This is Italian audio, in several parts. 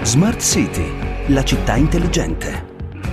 Smart City, la città intelligente.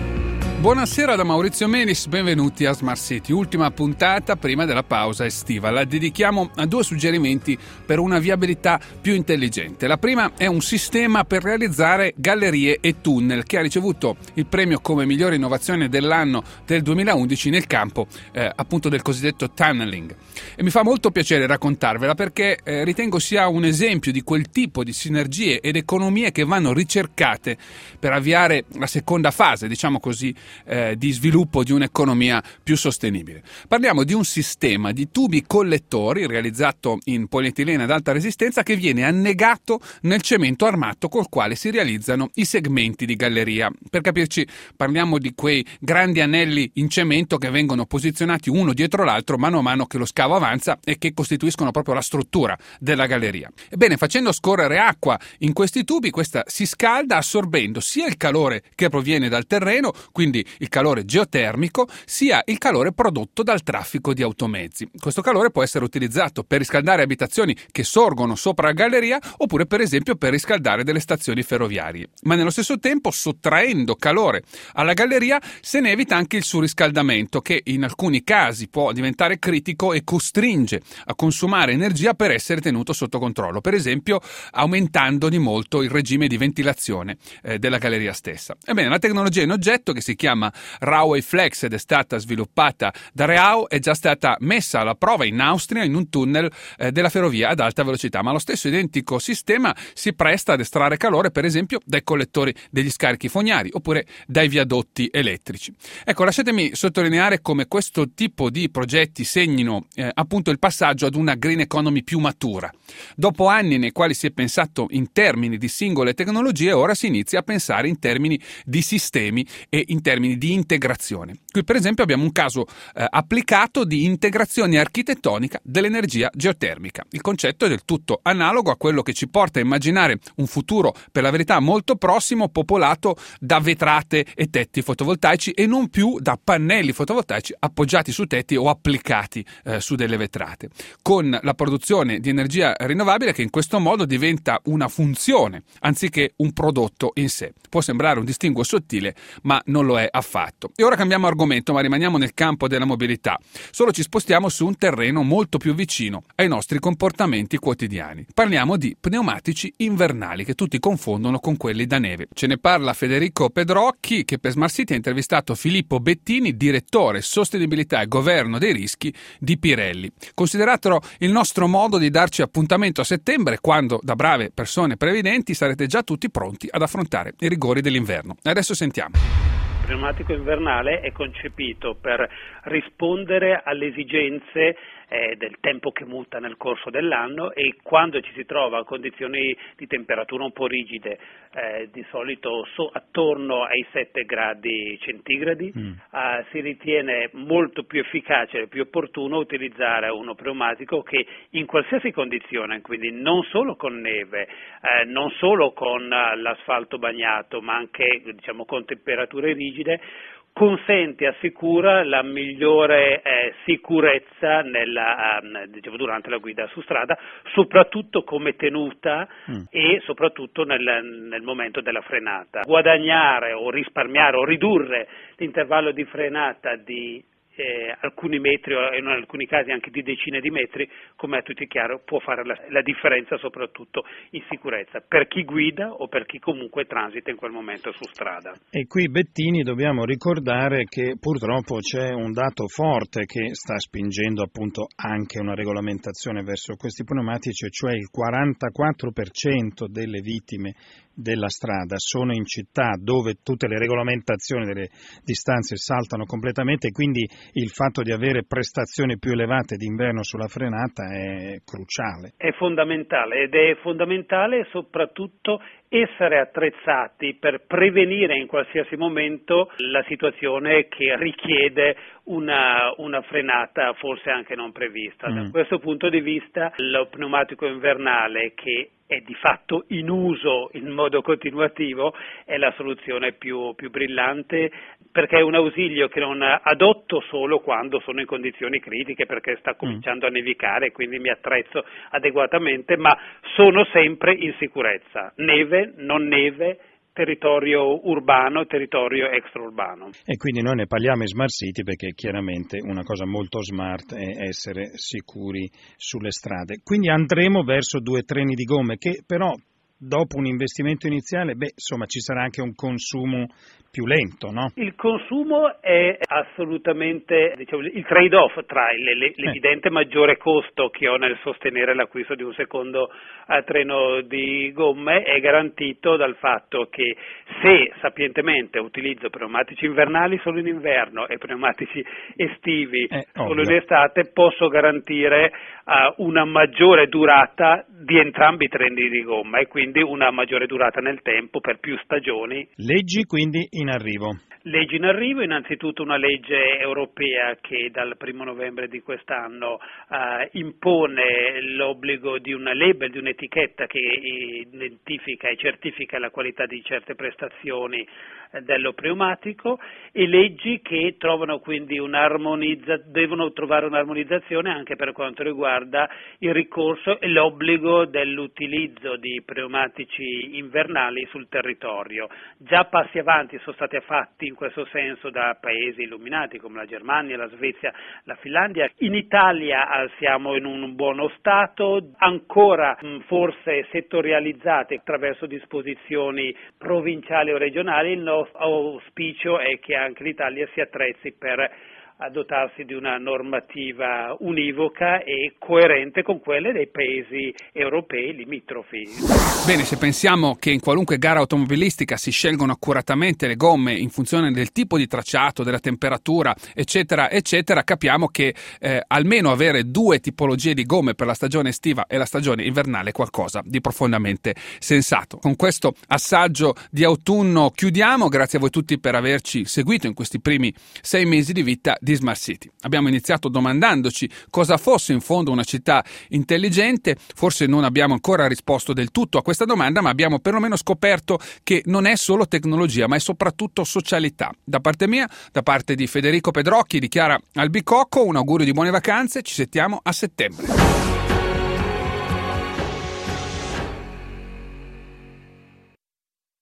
Buonasera da Maurizio Menis, benvenuti a Smart City, ultima puntata prima della pausa estiva. La dedichiamo a 2 suggerimenti per una viabilità più intelligente. La prima è un sistema per realizzare gallerie e tunnel che ha ricevuto il premio come migliore innovazione dell'anno del 2011 nel campo appunto del cosiddetto tunneling. E mi fa molto piacere raccontarvela perché ritengo sia un esempio di quel tipo di sinergie ed economie che vanno ricercate per avviare la seconda fase, diciamo così, di sviluppo di un'economia più sostenibile. Parliamo di un sistema di tubi collettori realizzato in polietilene ad alta resistenza che viene annegato nel cemento armato col quale si realizzano i segmenti di galleria. Per capirci, parliamo di quei grandi anelli in cemento che vengono posizionati uno dietro l'altro mano a mano che lo scavo avanza e che costituiscono proprio la struttura della galleria. Ebbene, facendo scorrere acqua in questi tubi, questa si scalda assorbendo sia il calore che proviene dal terreno, quindi il calore geotermico, sia il calore prodotto dal traffico di automezzi. Questo calore può essere utilizzato per riscaldare abitazioni che sorgono sopra la galleria oppure per esempio per riscaldare delle stazioni ferroviarie. Ma nello stesso tempo, sottraendo calore alla galleria, se ne evita anche il surriscaldamento che in alcuni casi può diventare critico e costringe a consumare energia per essere tenuto sotto controllo, per esempio aumentando di molto il regime di ventilazione della galleria stessa. Ebbene, la tecnologia in oggetto, che si chiama Rowway Flex ed è stata sviluppata da Reau, è già stata messa alla prova in Austria in un tunnel della ferrovia ad alta velocità, ma lo stesso identico sistema si presta ad estrarre calore per esempio dai collettori degli scarichi fognari oppure dai viadotti elettrici. Ecco, lasciatemi sottolineare come questo tipo di progetti segnino appunto il passaggio ad una green economy più matura. Dopo anni nei quali si è pensato in termini di singole tecnologie, ora si inizia a pensare in termini di sistemi e in termini di integrazione. Qui per esempio abbiamo un caso applicato di integrazione architettonica dell'energia geotermica. Il concetto è del tutto analogo a quello che ci porta a immaginare un futuro, per la verità molto prossimo, popolato da vetrate e tetti fotovoltaici e non più da pannelli fotovoltaici appoggiati su tetti o applicati su delle vetrate, con la produzione di energia rinnovabile che in questo modo diventa una funzione anziché un prodotto in sé. Può sembrare un distinguo sottile, ma non lo è affatto. E ora cambiamo argomento, ma rimaniamo nel campo della mobilità. Solo ci spostiamo su un terreno molto più vicino ai nostri comportamenti quotidiani. Parliamo di pneumatici invernali che tutti confondono con quelli da neve. Ce ne parla Federico Pedrocchi, che per Smart City ha intervistato Filippo Bettini, direttore sostenibilità e governo dei rischi di Pirelli. Consideratelo il nostro modo di darci appuntamento a settembre, quando da brave persone previdenti sarete già tutti pronti ad affrontare i rigori dell'inverno. Adesso sentiamo. Il pneumatico invernale è concepito per rispondere alle esigenze del tempo che muta nel corso dell'anno e quando ci si trova a condizioni di temperatura un po' rigide, di solito attorno ai 7 gradi centigradi, si ritiene molto più efficace e più opportuno utilizzare uno pneumatico che in qualsiasi condizione, quindi non solo con neve, non solo con l'asfalto bagnato, ma anche con temperature rigide, consente e assicura la migliore sicurezza durante la guida su strada, soprattutto come tenuta e soprattutto nel momento della frenata. Guadagnare o risparmiare o ridurre l'intervallo di frenata di alcuni metri o in alcuni casi anche di decine di metri, come a tutti è chiaro, può fare la differenza soprattutto in sicurezza per chi guida o per chi comunque transita in quel momento su strada. E qui Bettini dobbiamo ricordare che purtroppo c'è un dato forte che sta spingendo appunto anche una regolamentazione verso questi pneumatici, cioè il 44% delle vittime della strada sono in città dove tutte le regolamentazioni delle distanze saltano completamente e quindi il fatto di avere prestazioni più elevate d'inverno sulla frenata è cruciale. È fondamentale ed è fondamentale soprattutto essere attrezzati per prevenire in qualsiasi momento la situazione che richiede una frenata forse anche non prevista. Da questo punto di vista lo pneumatico invernale, che è di fatto in uso in modo continuativo, è la soluzione più brillante perché è un ausilio che non adotto solo quando sono in condizioni critiche, perché sta cominciando a nevicare e quindi mi attrezzo adeguatamente, ma sono sempre in sicurezza, neve, non neve, territorio urbano, territorio extraurbano. E quindi noi ne parliamo in Smart City perché chiaramente una cosa molto smart è essere sicuri sulle strade. Quindi andremo verso 2 treni di gomme che però dopo un investimento iniziale, ci sarà anche un consumo più lento, no? Il consumo è assolutamente, il trade-off tra l'evidente maggiore costo che ho nel sostenere l'acquisto di un secondo treno di gomme è garantito dal fatto che se sapientemente utilizzo pneumatici invernali solo in inverno e pneumatici estivi solo in estate, posso garantire una maggiore durata di entrambi i treni di gomma e quindi una maggiore durata nel tempo per più stagioni. Leggi quindi in arrivo. Leggi in arrivo, innanzitutto una legge europea che dal 1 novembre di quest'anno impone l'obbligo di una label, di un'etichetta che identifica e certifica la qualità di certe prestazioni dello pneumatico, e leggi che trovano quindi devono trovare un'armonizzazione anche per quanto riguarda il ricorso e l'obbligo dell'utilizzo di pneumatici invernali sul territorio. Già passi avanti sono stati fatti in questo senso da paesi illuminati come la Germania, la Svezia, la Finlandia. In Italia siamo in un buono stato, ancora forse settorializzati attraverso disposizioni provinciali o regionali. Il nostro auspicio è che anche l'Italia si attrezzi per dotarsi di una normativa univoca e coerente con quelle dei paesi europei limitrofi. Bene, se pensiamo che in qualunque gara automobilistica si scelgono accuratamente le gomme in funzione del tipo di tracciato, della temperatura, eccetera, eccetera, capiamo che almeno avere 2 tipologie di gomme per la stagione estiva e la stagione invernale è qualcosa di profondamente sensato. Con questo assaggio di autunno chiudiamo. Grazie a voi tutti per averci seguito in questi primi 6 mesi di vita di Smart City. Abbiamo iniziato domandandoci cosa fosse in fondo una città intelligente. Forse non abbiamo ancora risposto del tutto a questa domanda, ma abbiamo perlomeno scoperto che non è solo tecnologia, ma è soprattutto socialità. Da parte mia, da parte di Federico Pedrocchi, di Chiara Albicocco, un augurio di buone vacanze. Ci sentiamo a settembre.